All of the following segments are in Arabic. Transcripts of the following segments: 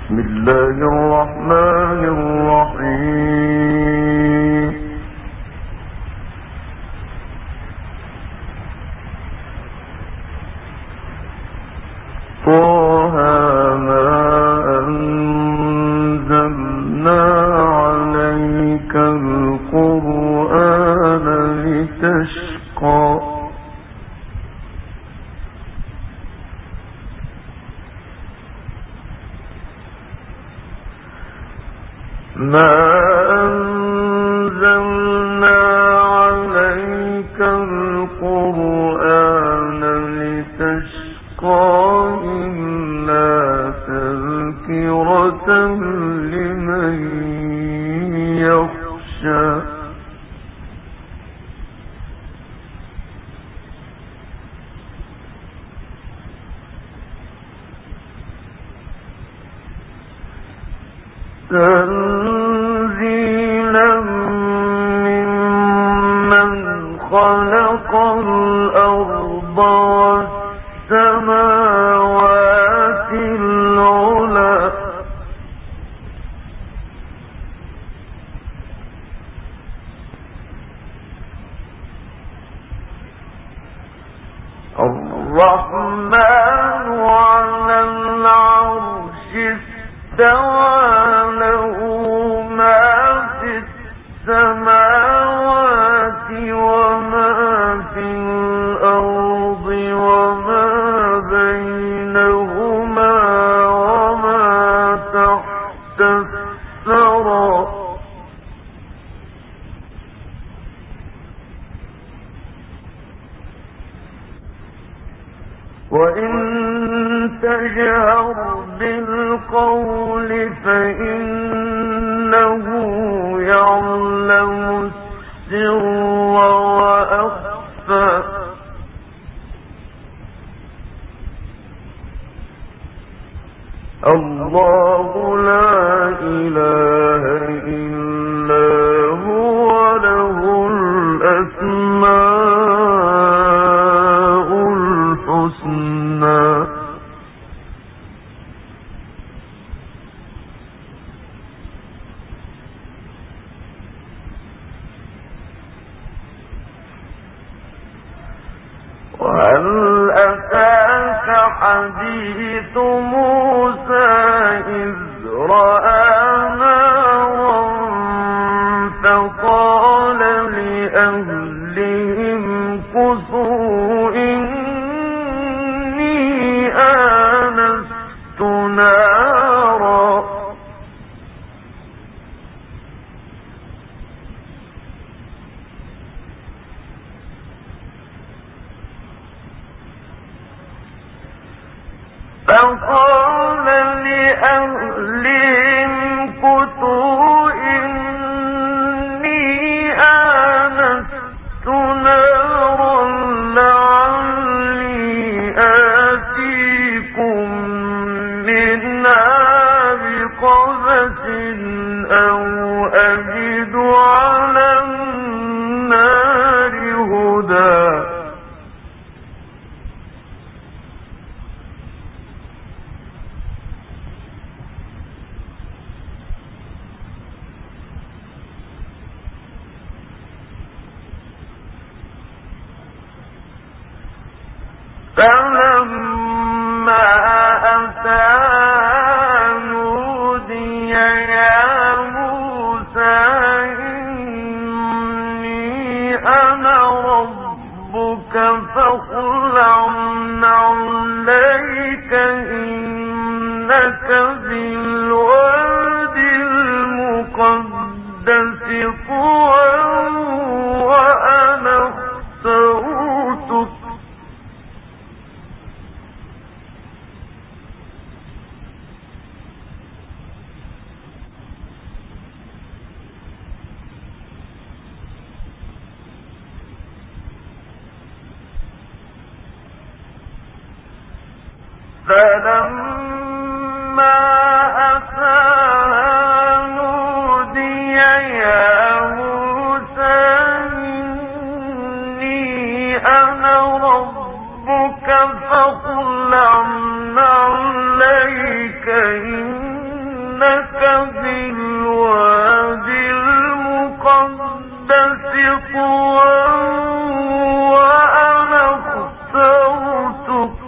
بسم الله الرحمن الرحيم طه ما أنزلنا عليك القرآن لتشقى ما أنزلنا عليك القرآن لتشقى إلا تذكرة لمن يخشى تنزيلا ممن خلق الأرض والسماوات العلى الرحمن على العرش استوى له ما في السماوات وما في الأرض وما بينهما وما تحت الثرى وإن تجهر بالقول فإنه يعلم السر وأخفى الله لا إله إلا هو له الأسماء الحسنى وهل أتاك حديث موسى إذ رأى نارا فقال لأهلهم كثوا إني آنست نارا فقال لأهلهم كثوا إني آنست نارا لعلي آتيكم منها بقبس أو أجد على النار هدى فلما أتاها نودي يا موسى إني أنا ربك فاخلع عليك إنك بالوادي المقدس طوى وأنا اخترتك فلما أتاها نودي يا موسى إني أنا ربك فاخلع عليك إنك بالواد المقدس طوى وأنا اخترتك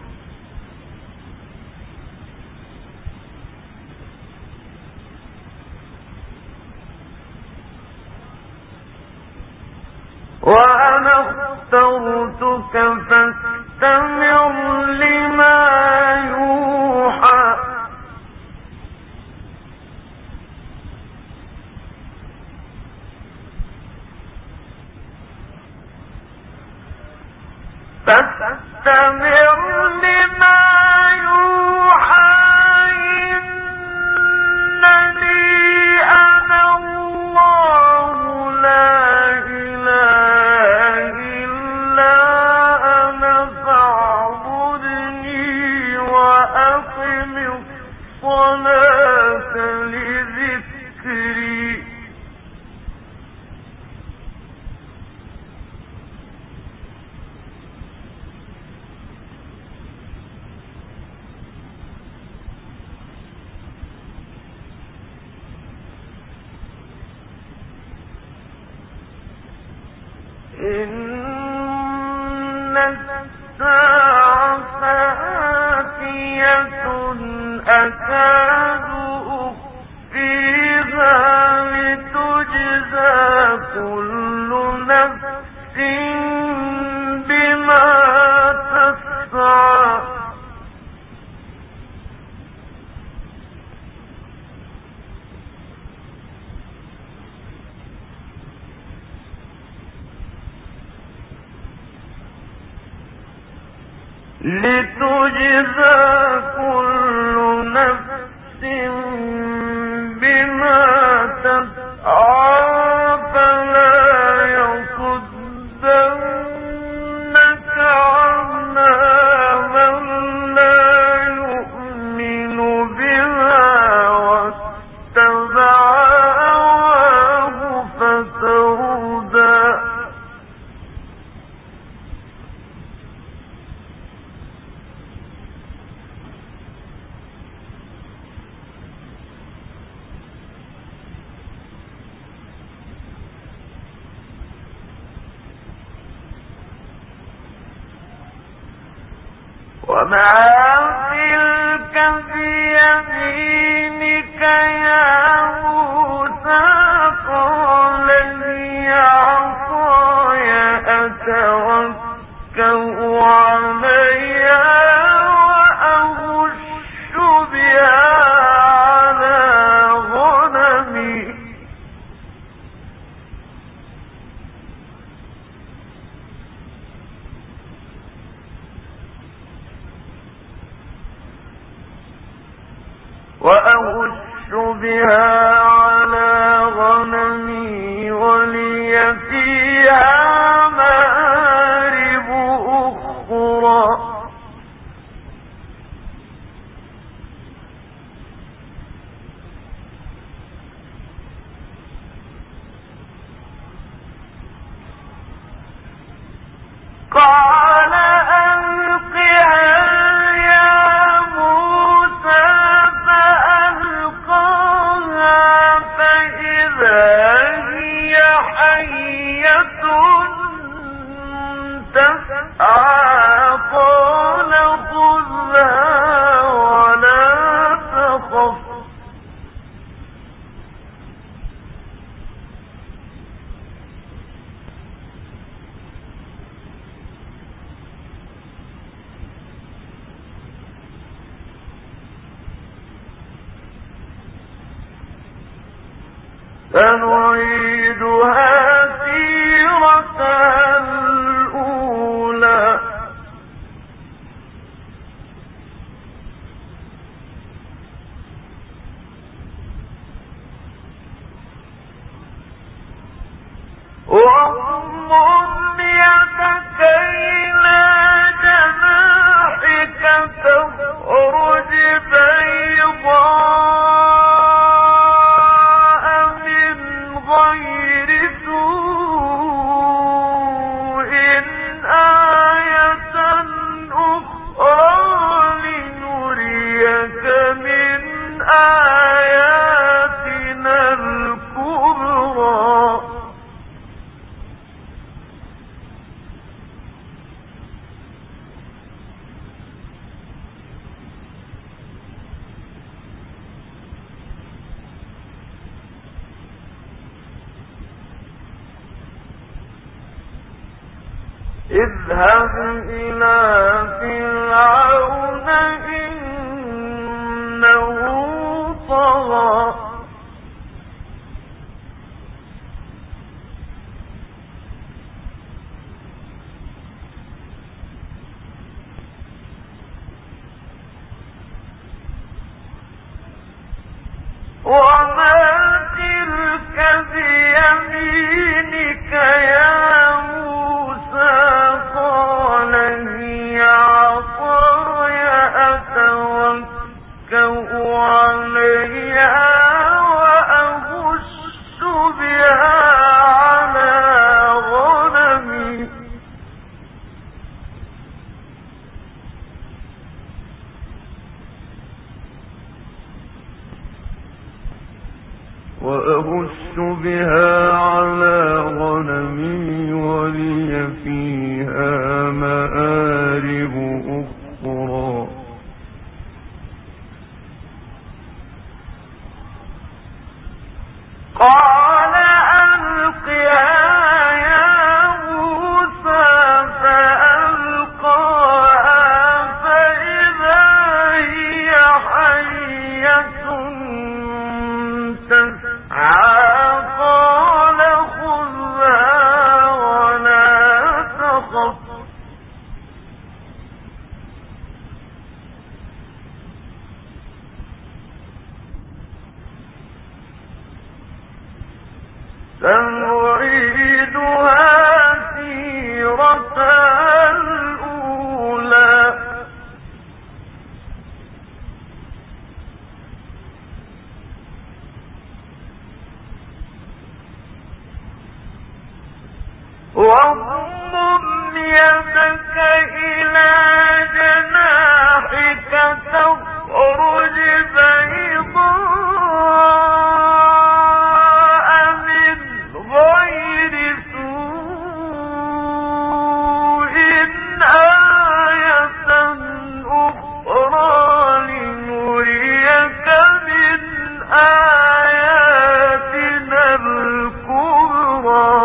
فاستمع لما يوحى إنني أنا الله لا إله إلا أنا فاعبدني وأقم الصلاة لذكري إن الساعة آتية أكاد أخفيها لتجزى كل نفس بما تسعى بما تسعى فلا يصدنك عنها من لا يؤمن بها واتبع هواه فتردى وما تلك بيمينك يا موسى قال لي عصاي أتوكأ عليها وأهش بها على غنمي ولي فيها مآرب أخرى قال ألقها يا موسى فألقاها فإذا هي حية تسعى قال خذها ولا تخف سنعيدها سيرتها الأولى واضم يدك إلى جناحك تخرج بيضاء من غير سوء آية أخرى لنريك من آياتنا اذهب إلى فرعون إنه طغى وما تلك بيمينك يا موسى قال هي عصاي أتوكأ عليها وأهش بها على غنمي ولي فيها مآرب أخرى قال ألقها يا موسى فألقاها فإذا هي حية تسعى قال خذها ولا تخف سنعيدها سيرتها الأولى واضمم يدك إلى جناحك تخرج بيضاء من غير سوء آية أخرى لنريك من آياتنا الكبرى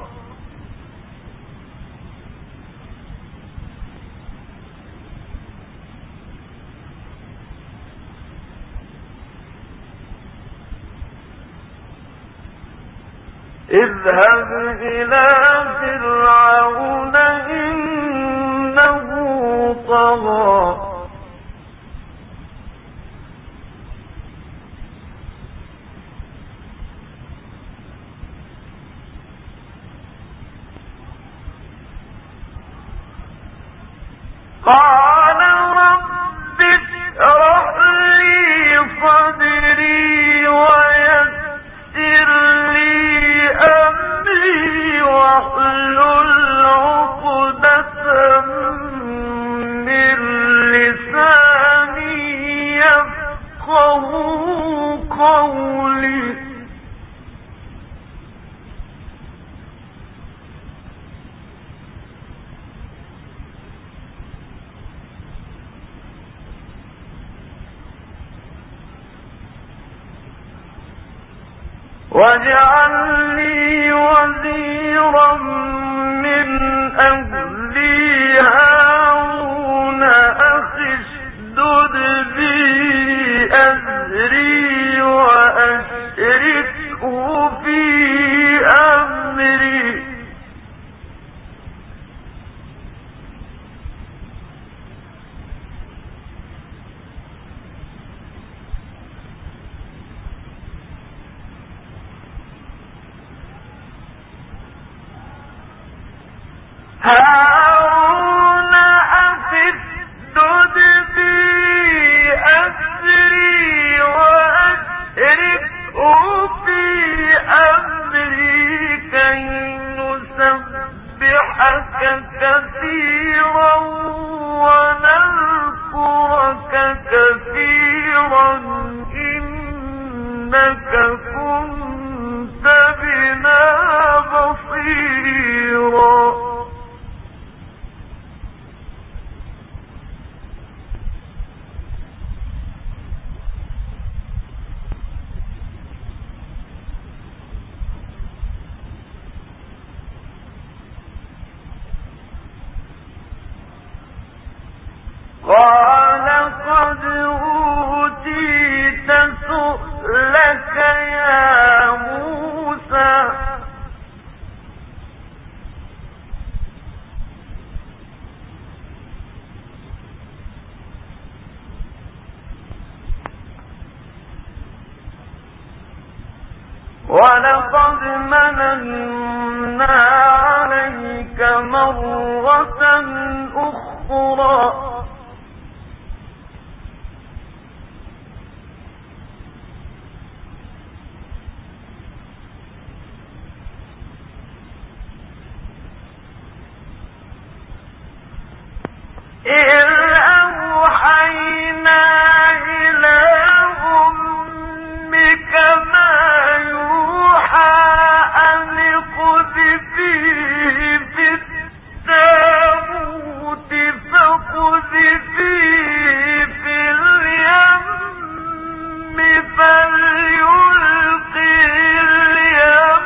اذهب إلى فرعون إنه طغى قال رب اشرح لي صدري ويسر لي أمري واحلل عقدة من لساني يفقهوا قولي واجعل لي وزيرا من أهلي هارون أخي اشدد بي أزري وأشركه في أمري هارون أخي اشدد بي أزري وأشركه في أمري كي نسبحك كثيرا ونذكرك كثيرا إنك كنت بنا بصيرا ولقد مننا عليك مرة أخرى إذ أوحينا إلى أمك ما يوحى أن اقذفيه في التابوت فاقذفيه في اليم فليلقه اليم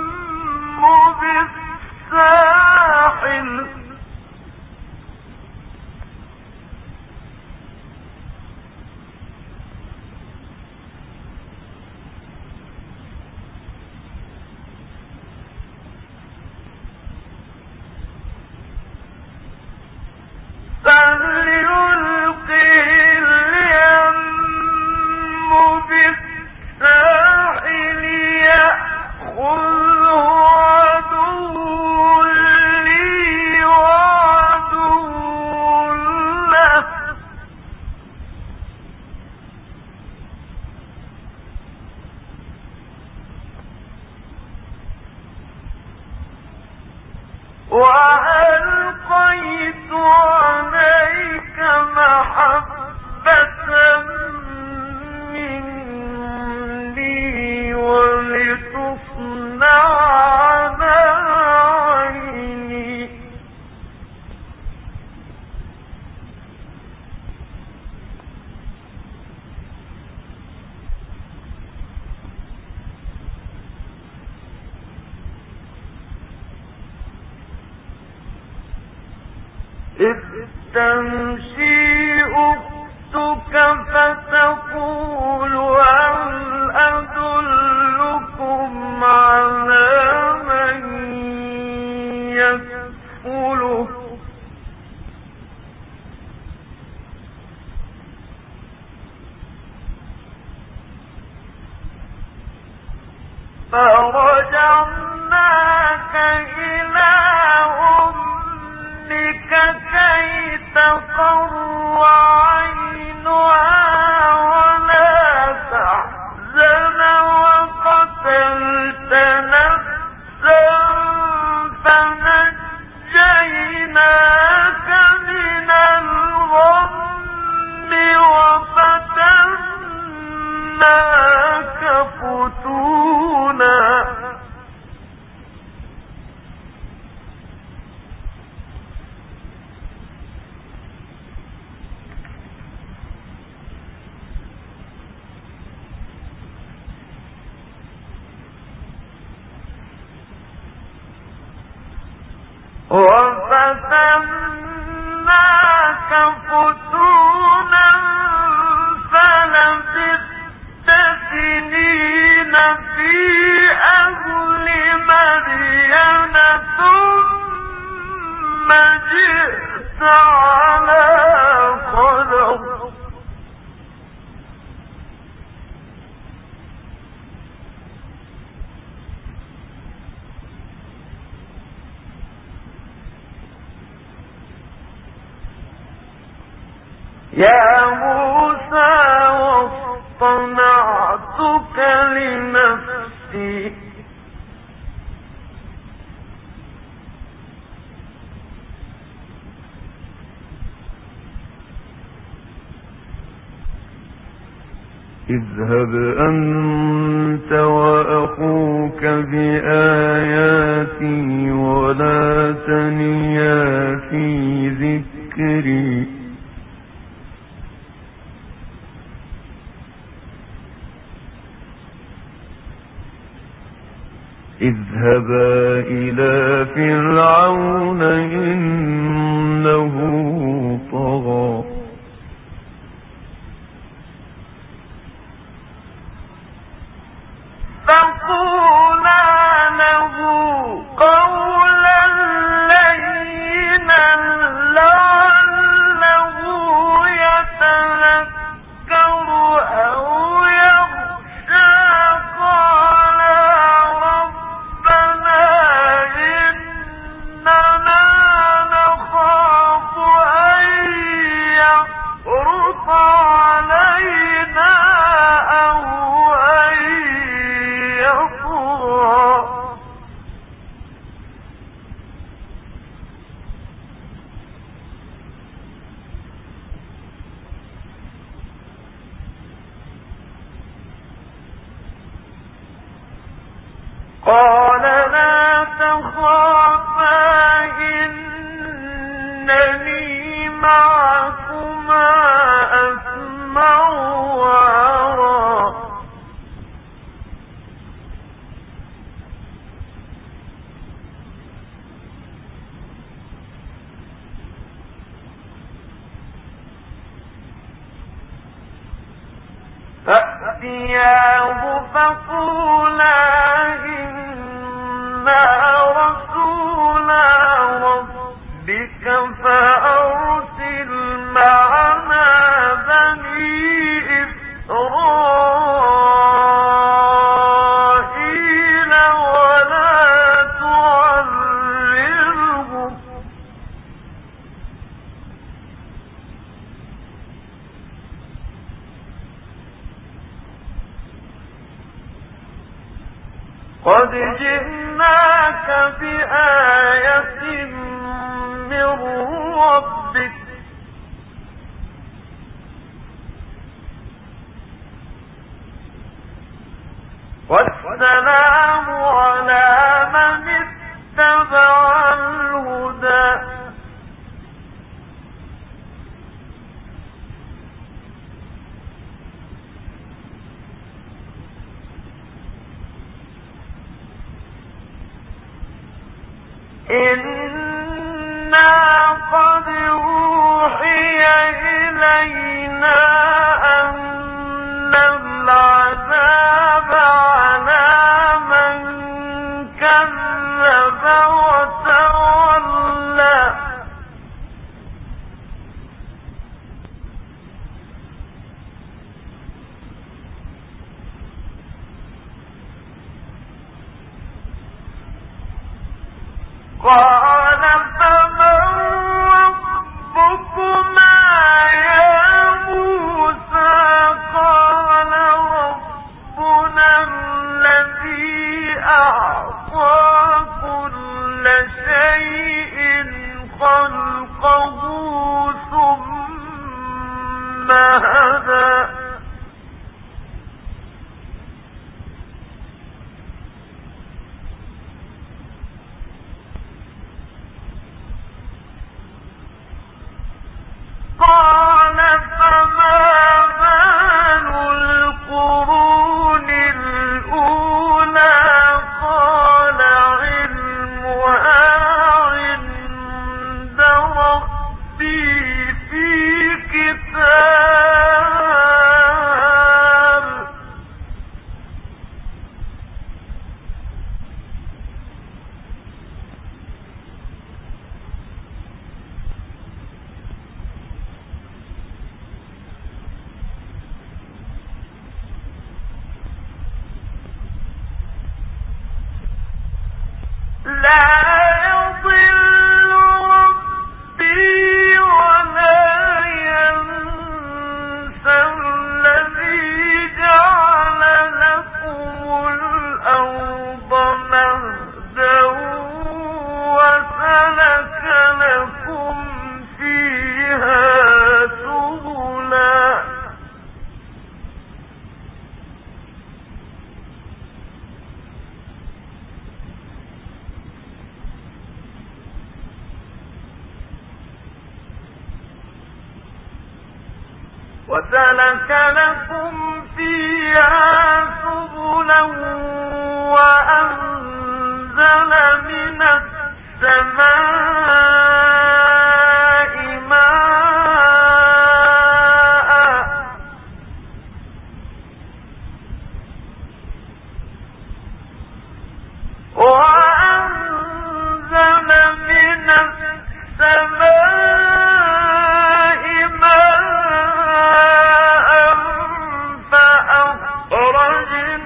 بالساحل يأخذه عدو لي وعدو له وألقيت عليك محبة مني ولتصنع على عيني إذ تمشي أختك فتقول هل أدلكم على من يكفله فرجعناك إلى أمك كي تقر عينها ولا تحزن وقتلت نفسا فنجيناك من الغم وفتناك فتونا وفتناك فتونا فلبثت سنين في أهل مدين ثم جئت على قدر يا موسى واصطنعتك لنفسي اذهب أنت وأخوك بآياتي ولا تنيا في ذكري اذهبا إلى فرعون إنه طغى فقولا له قولا لينا لعله يتذكر أو يخشى قال تخافا إنني معكما أسمع وأرى فأتياه فقولا إنا رسولا ربك فأرسل معنا بني إسرائيل ولا تعذبهم قد جئناك بآية من ربك والسلام على من اتبع الهدى إنا قد أوحي إلينا أن العذاب على من كذب وتولى قال فمن ربكما يا موسى قال ربنا الذي أعطى كل شيء خلقه ثم هدى قال فما بال القرون الأولى قال علمها عند ربي في كتاب لا يضل ربي ولا ينسى الذي جعل لكم الأرض مهدا وسلك لكم فيها سبلا وأنزل من السماء ماء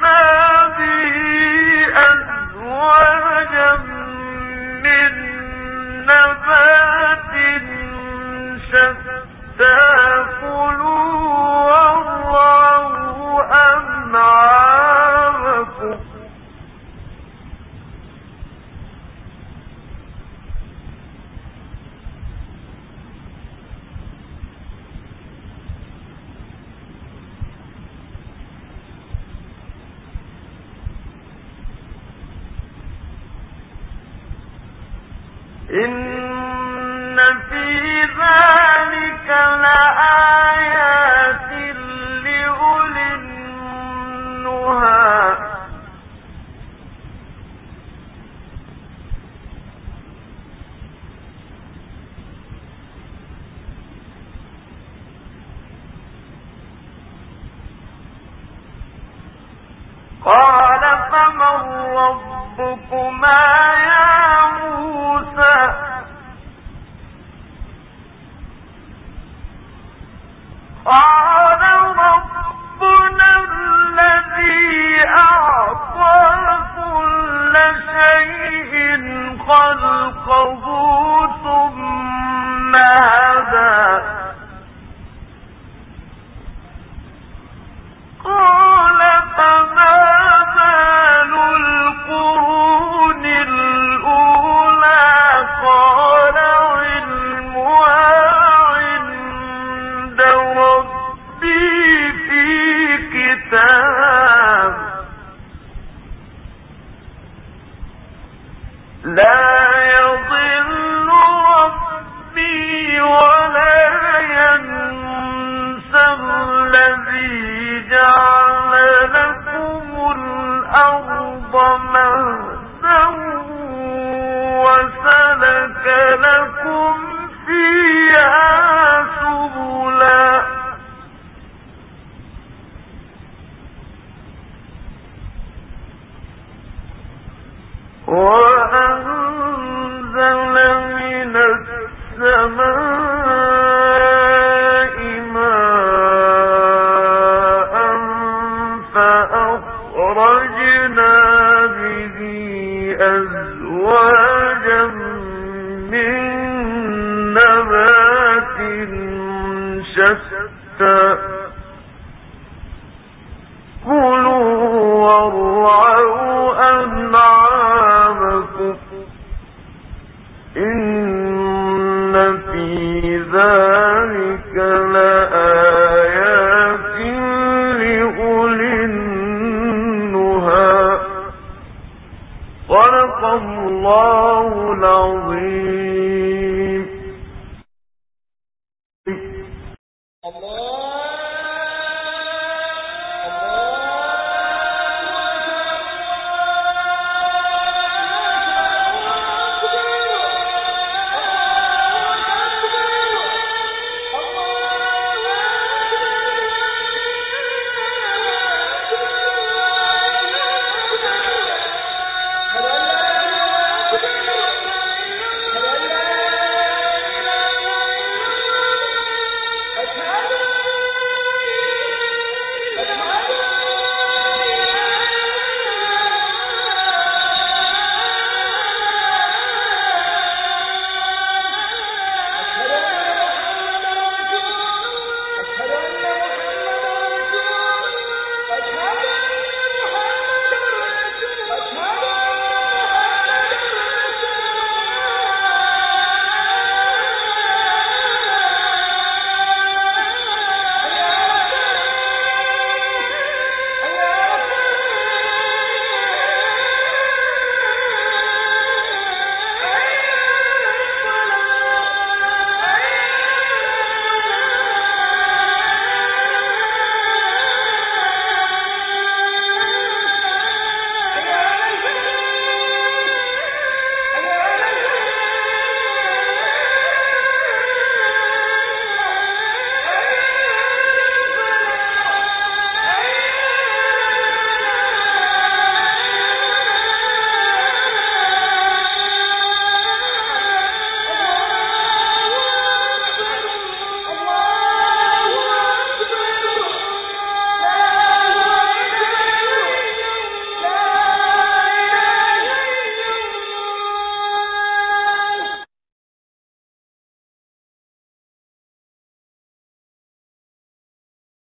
فأخرجنا به أزواجا من إن في ذلك لآيات لأولي النهى قال فمن ربكما يا موسى قال ربنا الذي أعطى كل شيء خلقه ثم هدى قال فما بال القرون الأولى قال علمها عند ربي في كتاب لا يضل ربي ولا ينسى الذي جعل لكم الأرض مهدا وسلك لكم فيها سبلا وأنزل من السماء ماء فأخرجنا به أزواجا من نبات شتى كلوا وارعوا أنعامكم إن في ذلك لآيات لأولي النهى صدق الله العظيم.